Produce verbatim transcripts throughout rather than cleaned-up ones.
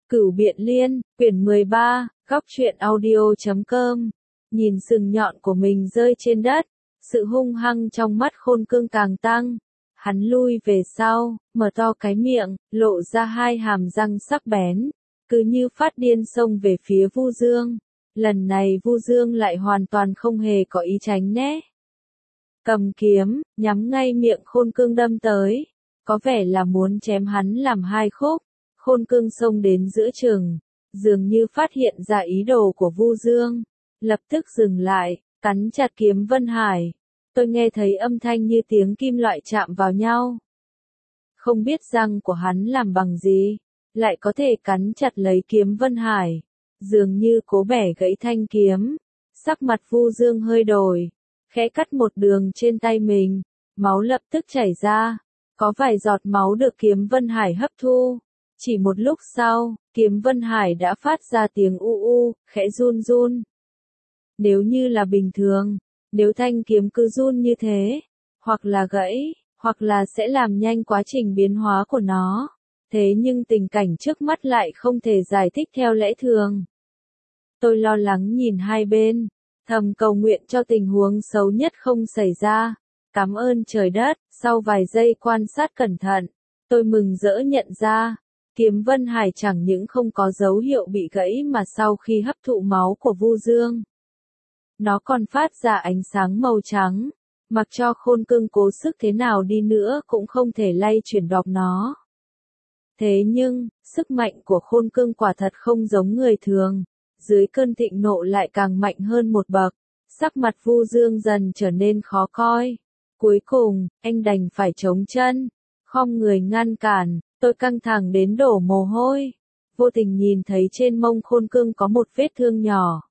Cửu Biện Liên, quyển mười ba, góc truyện audio chấm com. Nhìn sừng nhọn của mình rơi trên đất, sự hung hăng trong mắt Khôn Cương càng tăng. Hắn lui về sau, mở to cái miệng, lộ ra hai hàm răng sắc bén, cứ như phát điên xông về phía Vu Dương. Lần này Vu Dương lại hoàn toàn không hề có ý tránh né. Cầm kiếm, nhắm ngay miệng Khôn Cương đâm tới, có vẻ là muốn chém hắn làm hai khúc. Khôn Cương xông đến giữa chừng, dường như phát hiện ra ý đồ của Vu Dương, lập tức dừng lại, cắn chặt kiếm Vân Hải. Tôi nghe thấy âm thanh như tiếng kim loại chạm vào nhau. Không biết răng của hắn làm bằng gì, lại có thể cắn chặt lấy kiếm Vân Hải, dường như cố bẻ gãy thanh kiếm. Sắc mặt Vu Dương hơi đổi, khẽ cắt một đường trên tay mình, máu lập tức chảy ra, có vài giọt máu được kiếm Vân Hải hấp thu. Chỉ một lúc sau, kiếm Vân Hải đã phát ra tiếng u u, khẽ run run. Nếu như là bình thường, nếu thanh kiếm cứ run như thế, hoặc là gãy, hoặc là sẽ làm nhanh quá trình biến hóa của nó. Thế nhưng tình cảnh trước mắt lại không thể giải thích theo lẽ thường. Tôi lo lắng nhìn hai bên, thầm cầu nguyện cho tình huống xấu nhất không xảy ra. Cảm ơn trời đất, sau vài giây quan sát cẩn thận, tôi mừng rỡ nhận ra. Kiếm Vân Hải chẳng những không có dấu hiệu bị gãy mà sau khi hấp thụ máu của Vu Dương, nó còn phát ra ánh sáng màu trắng, mặc cho Khôn Cương cố sức thế nào đi nữa cũng không thể lay chuyển đọc nó. Thế nhưng, sức mạnh của Khôn Cương quả thật không giống người thường, dưới cơn thịnh nộ lại càng mạnh hơn một bậc, sắc mặt Vu Dương dần trở nên khó coi. Cuối cùng, anh đành phải chống chân, khom người ngăn cản. Tôi căng thẳng đến đổ mồ hôi, vô tình nhìn thấy trên mông Khôn Cương có một vết thương nhỏ.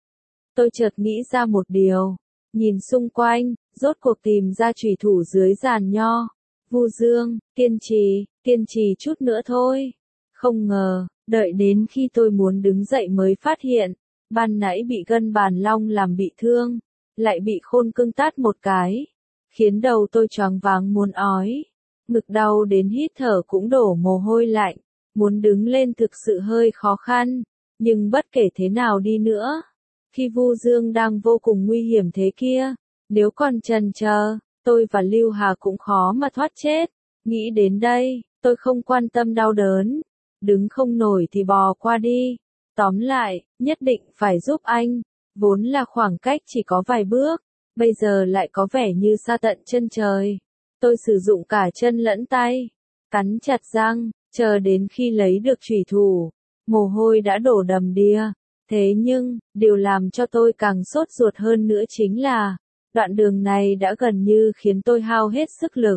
Tôi chợt nghĩ ra một điều, nhìn xung quanh, rốt cuộc tìm ra chùy thủ dưới giàn nho. Vu Dương, kiên trì, kiên trì chút nữa thôi. Không ngờ, đợi đến khi tôi muốn đứng dậy mới phát hiện, ban nãy bị gân bàn long làm bị thương, lại bị Khôn Cương tát một cái, khiến đầu tôi choáng váng muốn ói. Ngực đau đến hít thở cũng đổ mồ hôi lạnh, muốn đứng lên thực sự hơi khó khăn, nhưng bất kể thế nào đi nữa, khi Vu Dương đang vô cùng nguy hiểm thế kia, nếu còn chần chờ, tôi và Lưu Hà cũng khó mà thoát chết. Nghĩ đến đây, tôi không quan tâm đau đớn, đứng không nổi thì bò qua đi. Tóm lại, nhất định phải giúp anh, vốn là khoảng cách chỉ có vài bước, bây giờ lại có vẻ như xa tận chân trời. Tôi sử dụng cả chân lẫn tay, cắn chặt răng, chờ đến khi lấy được chùy thủ, mồ hôi đã đổ đầm đìa. Thế nhưng, điều làm cho tôi càng sốt ruột hơn nữa chính là, đoạn đường này đã gần như khiến tôi hao hết sức lực.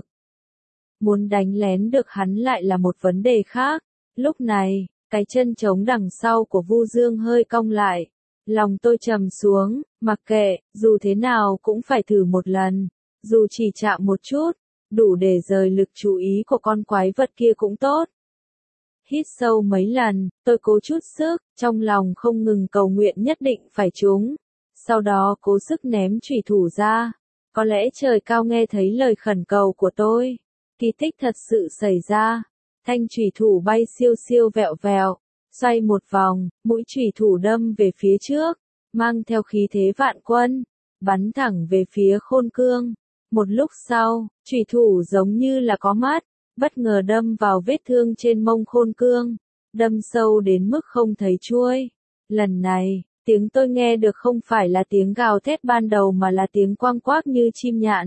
Muốn đánh lén được hắn lại là một vấn đề khác. Lúc này, cái chân trống đằng sau của Vu Dương hơi cong lại. Lòng tôi trầm xuống, mặc kệ, dù thế nào cũng phải thử một lần, dù chỉ chạm một chút. Đủ để rời lực chú ý của con quái vật kia cũng tốt. Hít sâu mấy lần, tôi cố chút sức, trong lòng không ngừng cầu nguyện nhất định phải trúng. Sau đó cố sức ném chùy thủ ra. Có lẽ trời cao nghe thấy lời khẩn cầu của tôi. Kỳ tích thật sự xảy ra. Thanh chùy thủ bay siêu siêu vẹo vẹo, xoay một vòng, mũi chùy thủ đâm về phía trước, mang theo khí thế vạn quân, bắn thẳng về phía Khôn Cương. Một lúc sau, chùy thủ giống như là có mắt, bất ngờ đâm vào vết thương trên mông Khôn Cương, đâm sâu đến mức không thấy chuôi. Lần này, tiếng tôi nghe được không phải là tiếng gào thét ban đầu mà là tiếng quang quác như chim nhạn.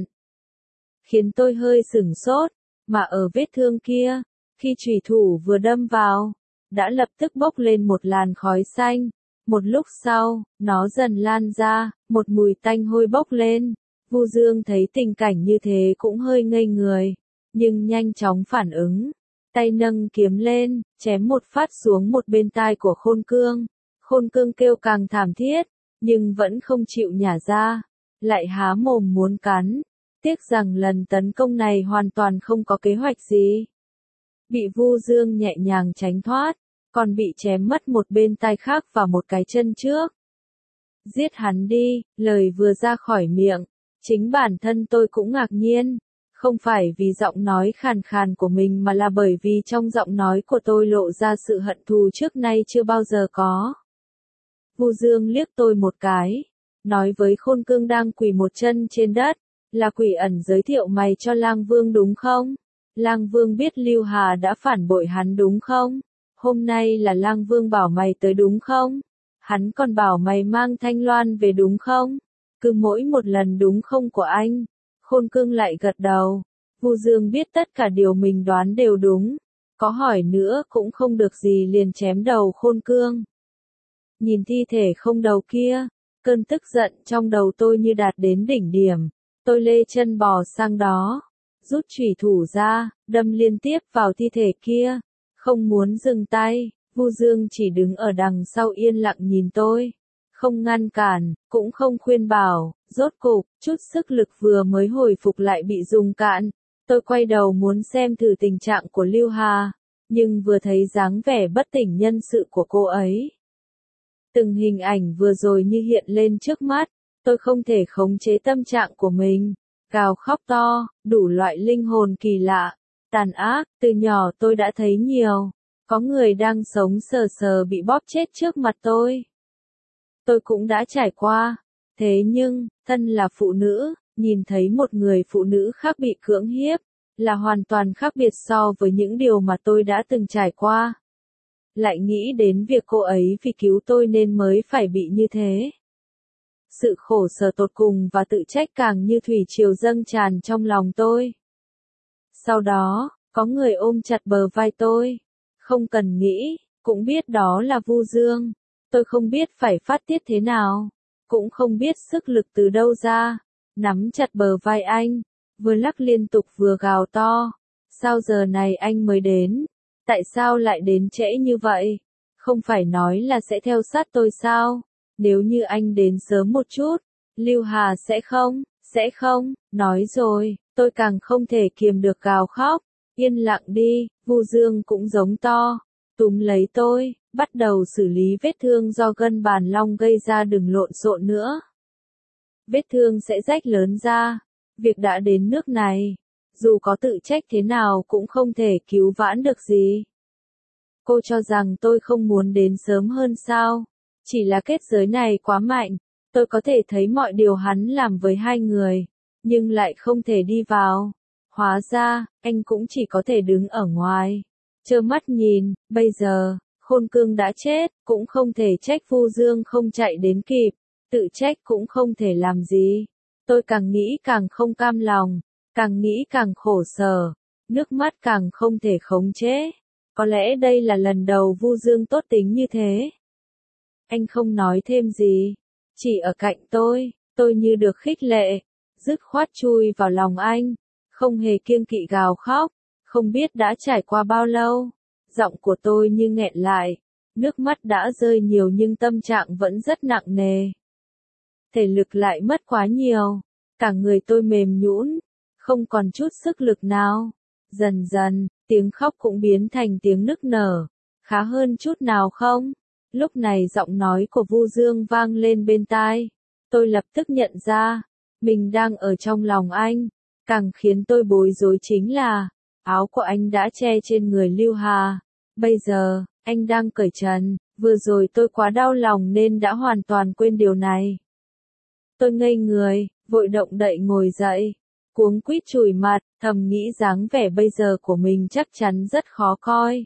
Khiến tôi hơi sửng sốt, mà ở vết thương kia, khi chùy thủ vừa đâm vào, đã lập tức bốc lên một làn khói xanh. Một lúc sau, nó dần lan ra, một mùi tanh hôi bốc lên. Vu Dương thấy tình cảnh như thế cũng hơi ngây người, nhưng nhanh chóng phản ứng, tay nâng kiếm lên, chém một phát xuống một bên tai của Khôn Cương. Khôn Cương kêu càng thảm thiết, nhưng vẫn không chịu nhả ra, lại há mồm muốn cắn. Tiếc rằng lần tấn công này hoàn toàn không có kế hoạch gì. Bị Vu Dương nhẹ nhàng tránh thoát, còn bị chém mất một bên tai khác và một cái chân trước. Giết hắn đi, lời vừa ra khỏi miệng. Chính bản thân tôi cũng ngạc nhiên, Không phải vì giọng nói khàn khàn của mình mà là bởi vì trong giọng nói của tôi lộ ra sự hận thù trước nay chưa bao giờ có. Vu Dương liếc tôi một cái, nói với Khôn Cương đang quỳ một chân trên đất, là Quỷ Ẩn giới thiệu mày cho Lang Vương đúng không? Lang Vương biết Lưu Hà đã phản bội hắn đúng không? Hôm nay là Lang Vương bảo mày tới đúng không? Hắn còn bảo mày mang Thanh Loan về đúng không? Cứ mỗi một lần đúng không của anh. Khôn Cương lại gật đầu. Vu Dương biết tất cả điều mình đoán đều đúng. Có hỏi nữa cũng không được gì liền chém đầu Khôn Cương. Nhìn thi thể không đầu kia, cơn tức giận trong đầu tôi như đạt đến đỉnh điểm. Tôi lê chân bò sang đó, rút chủy thủ ra, đâm liên tiếp vào thi thể kia. Không muốn dừng tay, Vu Dương chỉ đứng ở đằng sau yên lặng nhìn tôi. Không ngăn cản, cũng không khuyên bảo, rốt cục, chút sức lực vừa mới hồi phục lại bị dùng cạn. Tôi quay đầu muốn xem thử tình trạng của Lưu Hà, nhưng vừa thấy dáng vẻ bất tỉnh nhân sự của cô ấy. Từng hình ảnh vừa rồi như hiện lên trước mắt, tôi không thể khống chế tâm trạng của mình. Gào khóc to, đủ loại linh hồn kỳ lạ, tàn ác, từ nhỏ tôi đã thấy nhiều. Có người đang sống sờ sờ bị bóp chết trước mặt tôi. Tôi cũng đã trải qua. Thế nhưng, thân là phụ nữ, nhìn thấy một người phụ nữ khác bị cưỡng hiếp, là hoàn toàn khác biệt so với những điều mà tôi đã từng trải qua. Lại nghĩ đến việc cô ấy vì cứu tôi nên mới phải bị như thế. Sự khổ sở tột cùng và tự trách càng như thủy triều dâng tràn trong lòng tôi. Sau đó, có người ôm chặt bờ vai tôi. Không cần nghĩ, cũng biết đó là Vu Dương. Tôi không biết phải phát tiết thế nào, cũng không biết sức lực từ đâu ra. Nắm chặt bờ vai anh, vừa lắc liên tục vừa gào to. Sao giờ này anh mới đến? Tại sao lại đến trễ như vậy? Không phải nói là sẽ theo sát tôi sao? Nếu như anh đến sớm một chút, Lưu Hà sẽ không, sẽ không, nói rồi, tôi càng không thể kiềm được gào khóc. Yên lặng đi, Vu Dương cũng giống to, túm lấy tôi, bắt đầu xử lý vết thương do gân bàn long gây ra, đừng lộn xộn nữa. Vết thương sẽ rách lớn ra, việc đã đến nước này, dù có tự trách thế nào cũng không thể cứu vãn được gì. Cô cho rằng tôi không muốn đến sớm hơn sao? Chỉ là kết giới này quá mạnh, tôi có thể thấy mọi điều hắn làm với hai người, nhưng lại không thể đi vào. Hóa ra, anh cũng chỉ có thể đứng ở ngoài, trơ mắt nhìn. Bây giờ, Khôn Cương đã chết, cũng không thể trách Vu Dương không chạy đến kịp, tự trách cũng không thể làm gì. Tôi càng nghĩ càng không cam lòng, càng nghĩ càng khổ sở, nước mắt càng không thể khống chế. Có lẽ đây là lần đầu Vu Dương tốt tính như thế. Anh không nói thêm gì, chỉ ở cạnh tôi, tôi như được khích lệ, dứt khoát chui vào lòng anh, không hề kiêng kỵ gào khóc. Không biết đã trải qua bao lâu, giọng của tôi như nghẹn lại, nước mắt đã rơi nhiều nhưng tâm trạng vẫn rất nặng nề. Thể lực lại mất quá nhiều, cả người tôi mềm nhũn, không còn chút sức lực nào. Dần dần, tiếng khóc cũng biến thành tiếng nức nở. Khá hơn chút nào không? Lúc này giọng nói của Vu Dương vang lên bên tai. Tôi lập tức nhận ra, mình đang ở trong lòng anh. Càng khiến tôi bối rối chính là, áo của anh đã che trên người Lưu Hà. Bây giờ, anh đang cởi trần. Vừa rồi tôi quá đau lòng nên đã hoàn toàn quên điều này. Tôi ngây người, vội động đậy ngồi dậy, cuống quýt chùi mặt, thầm nghĩ dáng vẻ bây giờ của mình chắc chắn rất khó coi.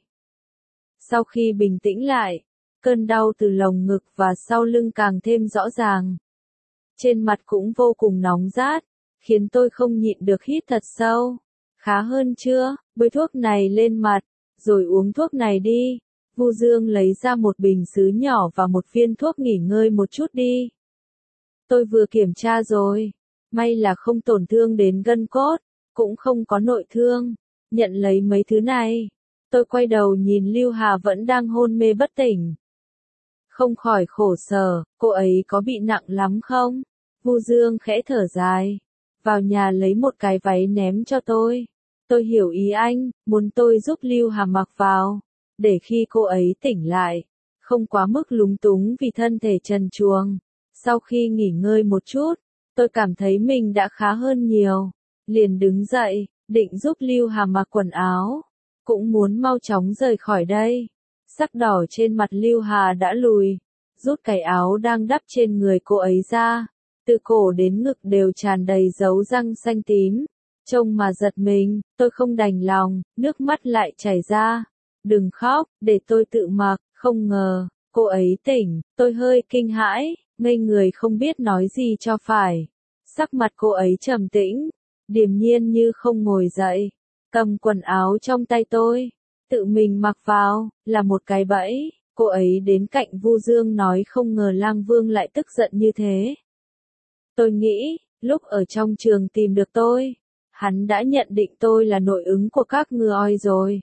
Sau khi bình tĩnh lại, cơn đau từ lồng ngực và sau lưng càng thêm rõ ràng. Trên mặt cũng vô cùng nóng rát, khiến tôi không nhịn được hít thật sâu. Khá hơn chưa? Bôi thuốc này lên mặt, rồi uống thuốc này đi. Vu Dương lấy ra một bình sứ nhỏ và một viên thuốc, nghỉ ngơi một chút đi. Tôi vừa kiểm tra rồi, may là không tổn thương đến gân cốt, cũng không có nội thương. Nhận lấy mấy thứ này, tôi quay đầu nhìn Lưu Hà vẫn đang hôn mê bất tỉnh. Không khỏi khổ sở, cô ấy có bị nặng lắm không? Vu Dương khẽ thở dài, vào nhà lấy một cái váy ném cho tôi. Tôi hiểu ý anh, muốn tôi giúp Lưu Hà mặc vào, để khi cô ấy tỉnh lại, không quá mức lúng túng vì thân thể trần truồng. Sau khi nghỉ ngơi một chút, tôi cảm thấy mình đã khá hơn nhiều. liền đứng dậy, định giúp Lưu Hà mặc quần áo, cũng muốn mau chóng rời khỏi đây. Sắc đỏ trên mặt Lưu Hà đã lùi, rút cái áo đang đắp trên người cô ấy ra, từ cổ đến ngực đều tràn đầy dấu răng xanh tím. Trông mà giật mình, tôi không đành lòng, nước mắt lại chảy ra. Đừng khóc, để tôi tự mặc, không ngờ, cô ấy tỉnh, tôi hơi kinh hãi, ngây người không biết nói gì cho phải. Sắc mặt cô ấy trầm tĩnh, điềm nhiên như không ngồi dậy, cầm quần áo trong tay tôi, tự mình mặc vào, là một cái bẫy. Cô ấy đến cạnh Vu Dương nói không ngờ Lang Vương lại tức giận như thế. Tôi nghĩ, lúc ở trong trường tìm được tôi, hắn đã nhận định tôi là nội ứng của các ngư oi rồi.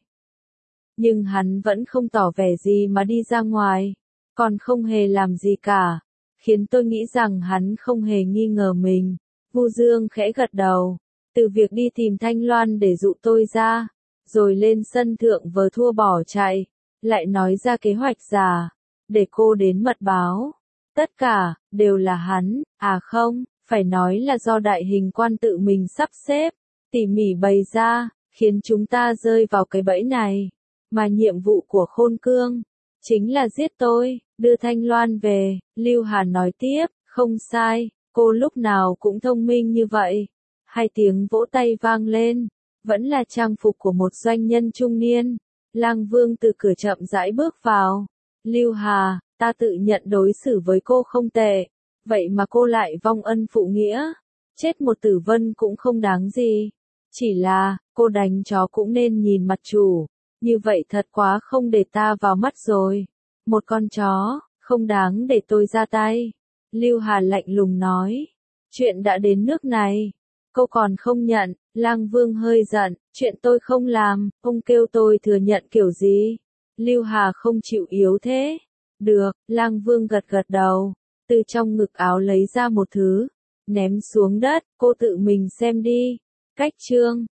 Nhưng hắn vẫn không tỏ vẻ gì mà đi ra ngoài, còn không hề làm gì cả, khiến tôi nghĩ rằng hắn không hề nghi ngờ mình. Vu Dương khẽ gật đầu, từ việc đi tìm Thanh Loan để dụ tôi ra, rồi lên sân thượng vờ thua bỏ chạy, lại nói ra kế hoạch giả, để cô đến mật báo. Tất cả, đều là hắn, à không, phải nói là do đại hình quan tự mình sắp xếp, tỉ mỉ bày ra, khiến chúng ta rơi vào cái bẫy này. Mà nhiệm vụ của Khôn Cương, chính là giết tôi, đưa Thanh Loan về. Lưu Hà nói tiếp, không sai, cô lúc nào cũng thông minh như vậy. Hai tiếng vỗ tay vang lên, vẫn là trang phục của một doanh nhân trung niên. Lang Vương từ cửa chậm rãi bước vào. Lưu Hà, ta tự nhận đối xử với cô không tệ, vậy mà cô lại vong ân phụ nghĩa. Chết một tử vân cũng không đáng gì. Chỉ là, cô đánh chó cũng nên nhìn mặt chủ. Như vậy thật quá không để ta vào mắt rồi. Một con chó, không đáng để tôi ra tay. Lưu Hà lạnh lùng nói. Chuyện đã đến nước này. Cô còn không nhận. Lang Vương hơi giận. Chuyện tôi không làm, ông kêu tôi thừa nhận kiểu gì? Lưu Hà không chịu yếu thế. Được, Lang Vương gật gật đầu. Từ trong ngực áo lấy ra một thứ. Ném xuống đất, cô tự mình xem đi. Cách chương.